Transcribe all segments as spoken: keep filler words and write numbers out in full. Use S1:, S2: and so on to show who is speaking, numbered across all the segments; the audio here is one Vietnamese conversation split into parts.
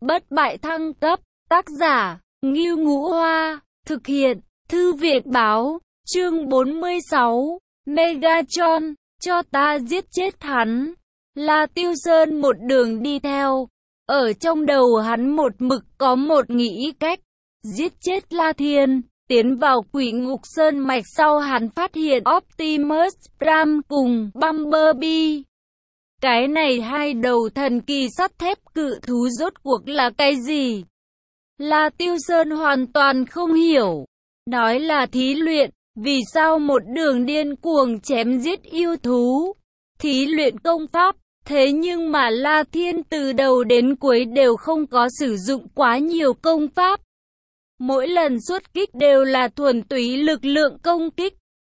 S1: Bất bại thăng cấp, tác giả, Ngưu Ngũ Hoa, thực hiện, Thư viện báo, chương bốn mươi sáu, Megatron, cho ta giết chết hắn. La Tiêu Sơn một đường đi theo, ở trong đầu hắn một mực có một nghĩ cách, giết chết La Thiên. Tiến vào Quỷ Ngục Sơn Mạch sau hắn phát hiện Optimus Prime cùng Bumblebee. Cái này hai đầu thần kỳ sắt thép cự thú rốt cuộc là cái gì? La Tiêu Sơn hoàn toàn không hiểu. Nói là thí luyện, vì sao một đường điên cuồng chém giết yêu thú? Thí luyện công pháp, thế nhưng mà La Thiên từ đầu đến cuối đều không có sử dụng quá nhiều công pháp. Mỗi lần xuất kích đều là thuần túy lực lượng công kích.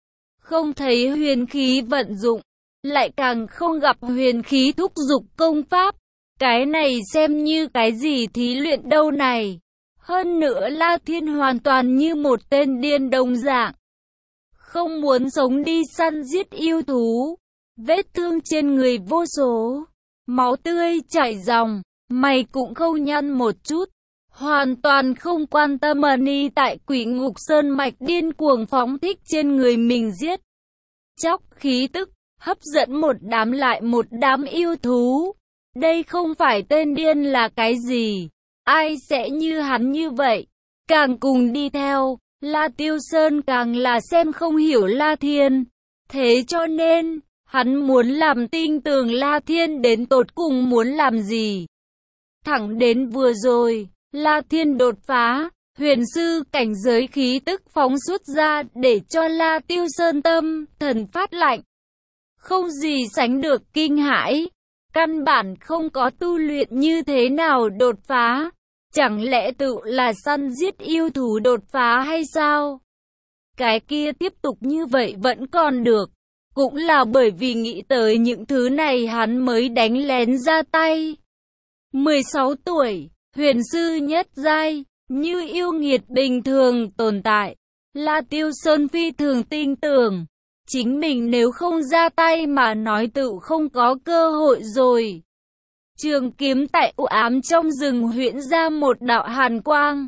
S1: Không thấy huyền khí vận dụng, lại càng không gặp huyền khí thúc giục công pháp. Cái này xem như cái gì thí luyện đâu này. Hơn nữa La Thiên hoàn toàn như một tên điên đồng dạng. Không muốn sống đi săn giết yêu thú. Vết thương trên người vô số. Máu tươi chảy ròng. Mày cũng không nhăn một chút. Hoàn toàn không quan tâm Money tại Quỷ Ngục Sơn Mạch điên cuồng phóng thích trên người mình giết. Chóc khí tức, hấp dẫn một đám lại một đám yêu thú. Đây không phải tên điên là cái gì? Ai sẽ như hắn như vậy? Càng cùng đi theo, La Tiêu Sơn càng là xem không hiểu La Thiên. Thế cho nên, hắn muốn làm tinh tường La Thiên đến tột cùng muốn làm gì? Thẳng đến vừa rồi, La Thiên đột phá, huyền sư cảnh giới khí tức phóng xuất ra để cho La Tiêu Sơn tâm, thần phát lạnh. Không gì sánh được kinh hãi, căn bản không có tu luyện như thế nào đột phá. Chẳng lẽ tự là săn giết yêu thú đột phá hay sao? Cái kia tiếp tục như vậy vẫn còn được. Cũng là bởi vì nghĩ tới những thứ này hắn mới đánh lén ra tay. mười sáu tuổi, huyền sư nhất giai, như yêu nghiệt bình thường tồn tại. La Tiêu Sơn phi thường tin tưởng. Chính mình nếu không ra tay mà nói tự không có cơ hội rồi. Trường kiếm tại u ám trong rừng huyễn ra một đạo hàn quang.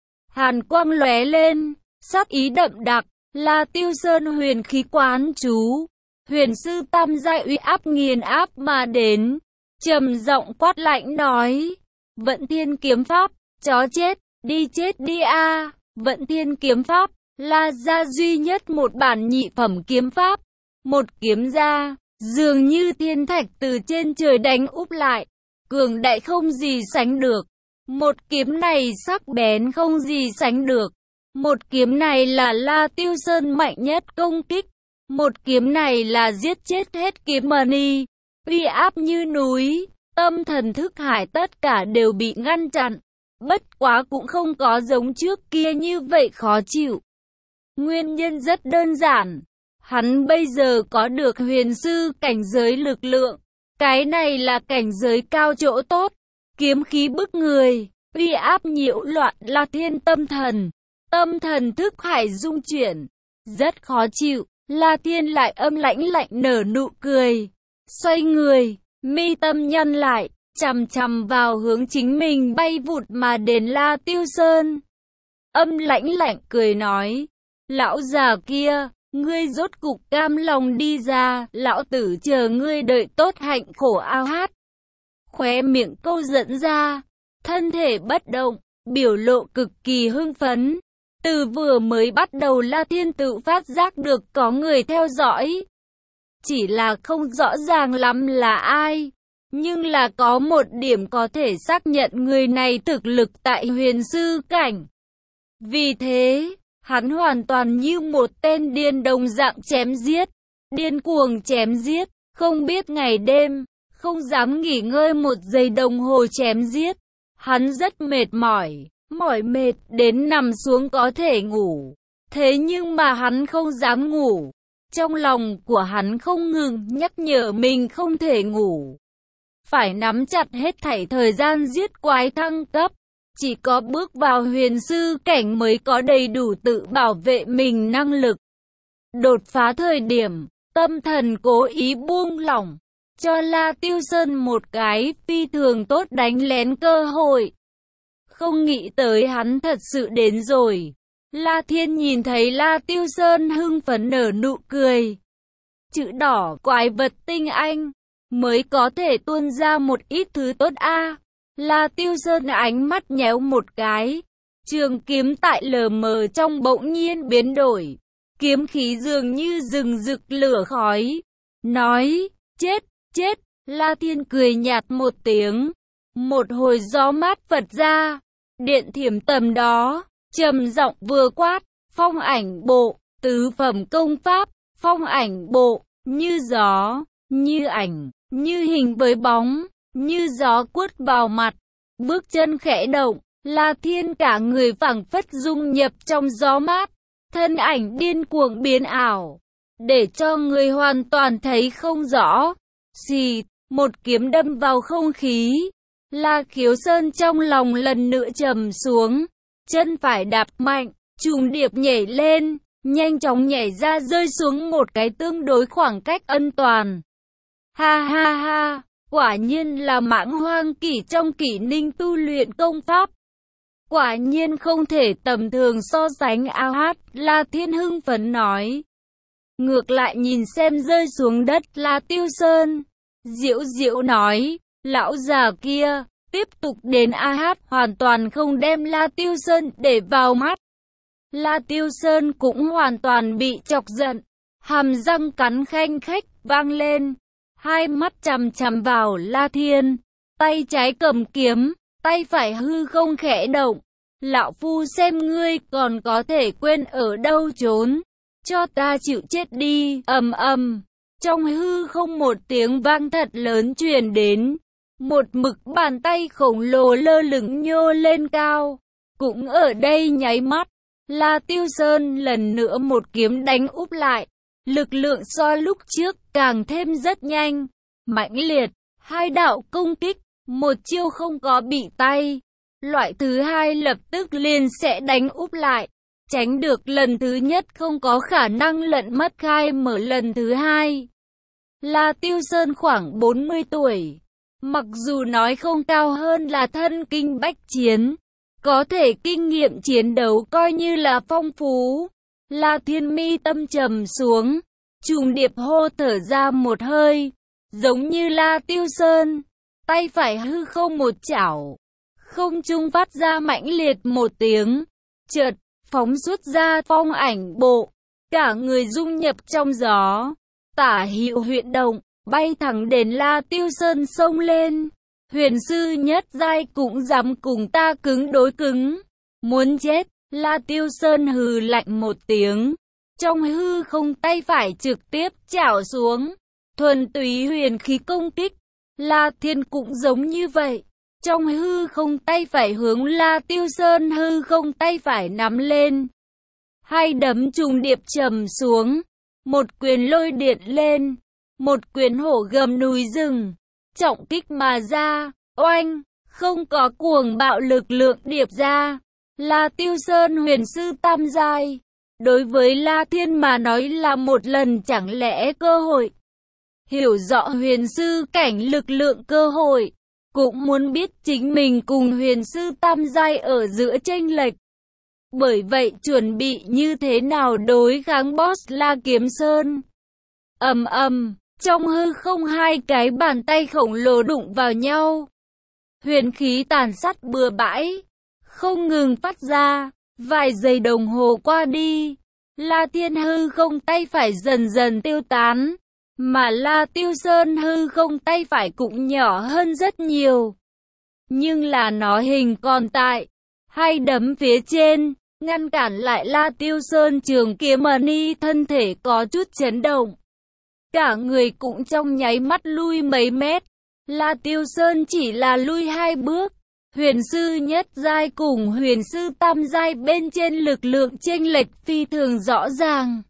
S1: Hàn quang lóe lên, sát ý đậm đặc. La Tiêu Sơn huyền khí quán chú. Huyền sư tam giai uy áp nghiền áp mà đến. Trầm giọng quát lạnh nói. Vận thiên kiếm pháp, chó chết, đi chết đi a. Vận thiên kiếm pháp, là ra duy nhất một bản nhị phẩm kiếm pháp. Một kiếm ra, dường như thiên thạch từ trên trời đánh úp lại. Cường đại không gì sánh được. Một kiếm này sắc bén không gì sánh được. Một kiếm này là La Tiêu Sơn mạnh nhất công kích. Một kiếm này là giết chết hết kiếm Money. Uy áp như núi, tâm thần thức hải tất cả đều bị ngăn chặn. Bất quá cũng không có giống trước kia như vậy khó chịu. Nguyên nhân rất đơn giản. Hắn bây giờ có được huyền sư cảnh giới lực lượng. Cái này là cảnh giới cao chỗ tốt. Kiếm khí bức người, uy áp nhiễu loạn La Thiên tâm thần. Tâm thần thức hải dung chuyển. Rất khó chịu. La Thiên lại âm lãnh lạnh nở nụ cười. Xoay người, mi tâm nhăn lại, chằm chằm vào hướng chính mình bay vụt mà đến La Tiêu Sơn. Âm lãnh lạnh cười nói. Lão già kia, ngươi rốt cục cam lòng đi ra, lão tử chờ ngươi đợi tốt hạnh khổ ao hát. Khóe miệng câu dẫn ra, thân thể bất động, biểu lộ cực kỳ hưng phấn. Từ vừa mới bắt đầu La Thiên tự phát giác được có người theo dõi. Chỉ là không rõ ràng lắm là ai. Nhưng là có một điểm có thể xác nhận người này thực lực tại huyền sư cảnh. Vì thế, hắn hoàn toàn như một tên điên đồng dạng chém giết. Điên cuồng chém giết, không biết ngày đêm, không dám nghỉ ngơi một giây đồng hồ chém giết. Hắn rất mệt mỏi, mỏi mệt đến nằm xuống có thể ngủ. Thế nhưng mà hắn không dám ngủ. Trong lòng của hắn không ngừng nhắc nhở mình không thể ngủ. Phải nắm chặt hết thảy thời gian giết quái thăng cấp. Chỉ có bước vào huyền sư cảnh mới có đầy đủ tự bảo vệ mình năng lực. Đột phá thời điểm, tâm thần cố ý buông lỏng. Cho La Tiêu Sơn một cái phi thường tốt đánh lén cơ hội. không nghĩ tới hắn thật sự đến rồi. La Thiên nhìn thấy La Tiêu Sơn hưng phấn nở nụ cười. Chữ đỏ quái vật tinh anh, mới có thể tuôn ra một ít thứ tốt a. La Tiêu Sơn ánh mắt nhéo một cái. Trường kiếm tại lờ mờ trong bỗng nhiên biến đổi. Kiếm khí dường như rừng rực lửa khói. Nói, chết, chết, La Thiên cười nhạt một tiếng. Một hồi gió mát phật ra. Điện thiểm tầm đó, trầm giọng vừa quát, phong ảnh bộ, tứ phẩm công pháp, phong ảnh bộ, như gió, như ảnh, như hình với bóng, như gió quất vào mặt. Bước chân khẽ động, La Thiên cả người phảng phất dung nhập trong gió mát, thân ảnh điên cuồng biến ảo, để cho người hoàn toàn thấy không rõ. Xì, một kiếm đâm vào không khí. La Khiếu Sơn trong lòng lần nữa trầm xuống, chân phải đạp mạnh, trùng điệp nhảy lên, nhanh chóng nhảy ra rơi xuống một cái tương đối khoảng cách an toàn. Ha ha ha, quả nhiên là mãng hoang kỷ trong kỷ ninh tu luyện công pháp. Quả nhiên không thể tầm thường so sánh ao hát, La Thiên hưng phấn nói. Ngược lại nhìn xem rơi xuống đất La Tiêu Sơn, diễu diễu nói, lão già kia, tiếp tục đến a hát hoàn toàn không đem La Tiêu Sơn để vào mắt. La Tiêu Sơn cũng hoàn toàn bị chọc giận, hàm răng cắn khanh khách vang lên, hai mắt chằm chằm vào La Thiên, tay trái cầm kiếm, tay phải hư không khẽ động. Lão phu xem ngươi còn có thể quên ở đâu trốn, cho ta chịu chết đi. Ầm ầm, trong hư không một tiếng vang thật lớn truyền đến, một mực bàn tay khổng lồ lơ lửng nhô lên cao. Cũng ở đây nháy mắt, La Tiêu Sơn lần nữa một kiếm đánh úp lại, lực lượng so lúc trước càng thêm rất nhanh, mãnh liệt, hai đạo công kích, một chiêu không có bị tay. Loại thứ hai lập tức liền sẽ đánh úp lại, tránh được lần thứ nhất không có khả năng lận mất khai mở lần thứ hai. La Tiêu Sơn khoảng bốn mươi tuổi, mặc dù nói không cao hơn là thân kinh bách chiến, có thể kinh nghiệm chiến đấu coi như là phong phú. La Thiên mi tâm trầm xuống, trùng điệp hô thở ra một hơi, giống như La Tiêu Sơn, tay phải hư không một chảo. Không trung phát ra mãnh liệt một tiếng, chợt phóng xuất ra phong ảnh bộ, cả người dung nhập trong gió, tả hữu huyễn động, bay thẳng đến La Tiêu Sơn xông lên. Huyền sư nhất giai cũng dám cùng ta cứng đối cứng, muốn chết. La Tiêu Sơn hừ lạnh một tiếng, trong hư không tay phải trực tiếp chảo xuống, thuần túy huyền khí công kích. La Thiên cũng giống như vậy. Trong hư không tay phải hướng La Tiêu Sơn hư không tay phải nắm lên. Hai đấm trùng điệp trầm xuống. Một quyền lôi điện lên. Một quyền hổ gầm núi rừng. Trọng kích mà ra. Oanh. Không có cuồng bạo lực lượng điệp ra. La Tiêu Sơn huyền sư tam giai. Đối với La Thiên mà nói là một lần chẳng lẽ cơ hội. Hiểu rõ huyền sư cảnh lực lượng cơ hội. Cũng muốn biết chính mình cùng huyền sư tam giai ở giữa chênh lệch. Bởi vậy chuẩn bị như thế nào đối kháng boss La Kiếm Sơn. Ầm ầm, trong hư không hai cái bàn tay khổng lồ đụng vào nhau. Huyền khí tàn sát bừa bãi, không ngừng phát ra, vài giây đồng hồ qua đi. La Thiên hư không tay phải dần dần tiêu tán. Mà La Tiêu Sơn hư không tay phải cũng nhỏ hơn rất nhiều. Nhưng là nó hình còn tại. Hai đấm phía trên, ngăn cản lại La Tiêu Sơn trường kiếm mani thân thể có chút chấn động. Cả người cũng trong nháy mắt lui mấy mét. La Tiêu Sơn chỉ là lui hai bước. Huyền sư nhất giai cùng huyền sư tam giai bên trên lực lượng chênh lệch phi thường rõ ràng.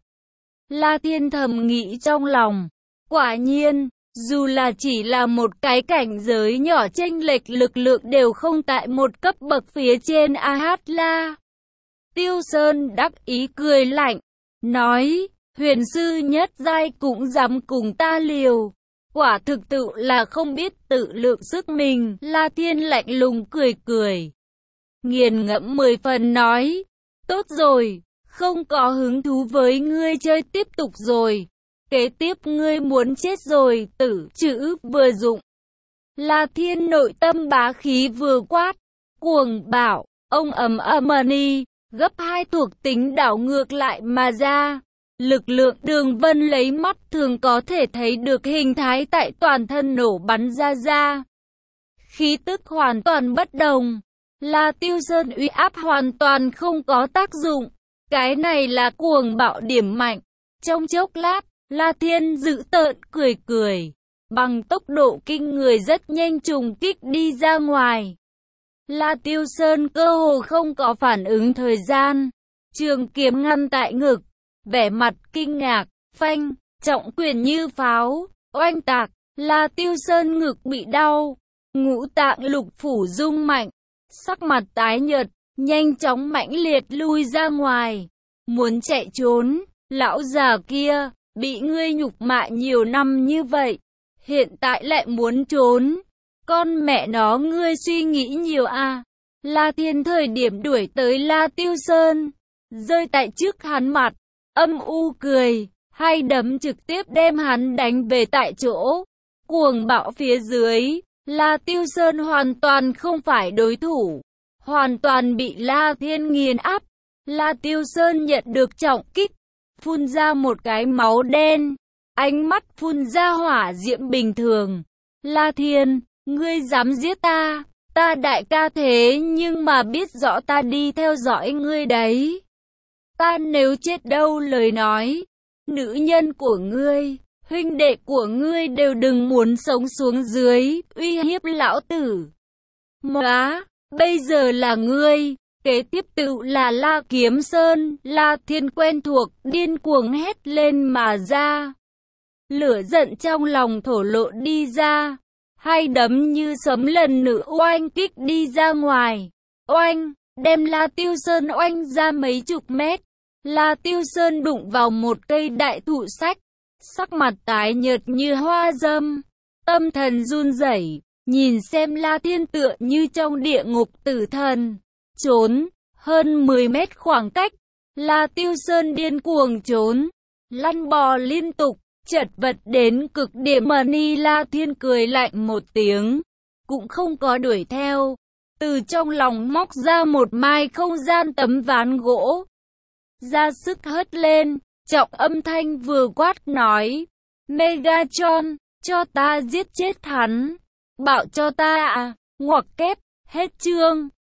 S1: La Thiên thầm nghĩ trong lòng. Quả nhiên, dù là chỉ là một cái cảnh giới nhỏ chênh lệch lực lượng đều không tại một cấp bậc phía trên a hát la. Tiêu Sơn đắc ý cười lạnh, nói, huyền sư nhất giai cũng dám cùng ta liều. Quả thực tự là không biết tự lượng sức mình. La Thiên lạnh lùng cười cười. nghiền ngẫm mười phần nói, tốt rồi, không có hứng thú với ngươi chơi tiếp tục rồi. Kế tiếp ngươi muốn chết rồi, tử chữ vừa dụng. La Thiên nội tâm bá khí vừa quát, cuồng bạo, ông ầm âm-ni, gấp hai thuộc tính đảo ngược lại mà ra. Lực lượng Đường Vân lấy mắt thường có thể thấy được hình thái tại toàn thân nổ bắn ra ra. Khí tức hoàn toàn bất đồng. La Tiêu Sơn uy áp hoàn toàn không có tác dụng. Cái này là cuồng bạo điểm mạnh. Trong chốc lát, La Thiên dữ tợn cười cười. Bằng tốc độ kinh người rất nhanh trùng kích đi ra ngoài. La Tiêu Sơn cơ hồ không có phản ứng thời gian. Trường kiếm ngăn tại ngực. Vẻ mặt kinh ngạc, phanh, trọng quyền như pháo, oanh tạc. La Tiêu Sơn ngực bị đau. Ngũ tạng lục phủ rung mạnh. Sắc mặt tái nhợt, nhanh chóng mãnh liệt lui ra ngoài. Muốn chạy trốn, lão già kia, bị ngươi nhục mạ nhiều năm như vậy. Hiện tại lại muốn trốn. Con mẹ nó ngươi suy nghĩ nhiều à. La Thiên thời điểm đuổi tới La Tiêu Sơn. Rơi tại trước hắn mặt. Âm u cười. Hai đấm trực tiếp đem hắn đánh về tại chỗ. Cuồng bạo phía dưới. La Tiêu Sơn hoàn toàn không phải đối thủ. Hoàn toàn bị La Thiên nghiền áp. La Tiêu Sơn nhận được trọng kích. Phun ra một cái máu đen. Ánh mắt phun ra hỏa diễm bình thường. La Thiên, ngươi dám giết ta. Ta đại ca thế nhưng mà biết rõ ta đi theo dõi ngươi đấy. Ta nếu chết đâu lời nói. Nữ nhân của ngươi, huynh đệ của ngươi đều đừng muốn sống xuống dưới, uy hiếp lão tử. Móa, bây giờ là ngươi. Kế tiếp tự là La Kiếm Sơn. La Thiên quen thuộc, điên cuồng hét lên mà ra. Lửa giận trong lòng thổ lộ đi ra. Hai đấm như sấm lần nữa oanh kích đi ra ngoài. Oanh, đem La Tiêu Sơn oanh ra mấy chục mét. La Tiêu Sơn đụng vào một cây đại thụ sách. Sắc mặt tái nhợt như hoa dâm. Tâm thần run rẩy, nhìn xem La Thiên tựa như trong địa ngục tử thần. Trốn, hơn mười mét khoảng cách. La Tiêu Sơn điên cuồng trốn. Lăn bò liên tục. Chật vật đến cực điểm mà Ni La Thiên cười lạnh một tiếng. Cũng không có đuổi theo. Từ trong lòng móc ra một mai không gian tấm ván gỗ. Ra sức hất lên. Trọng âm thanh vừa quát nói. Megatron, cho ta giết chết hắn. Bảo cho ta à. Ngoặc kép, hết chương.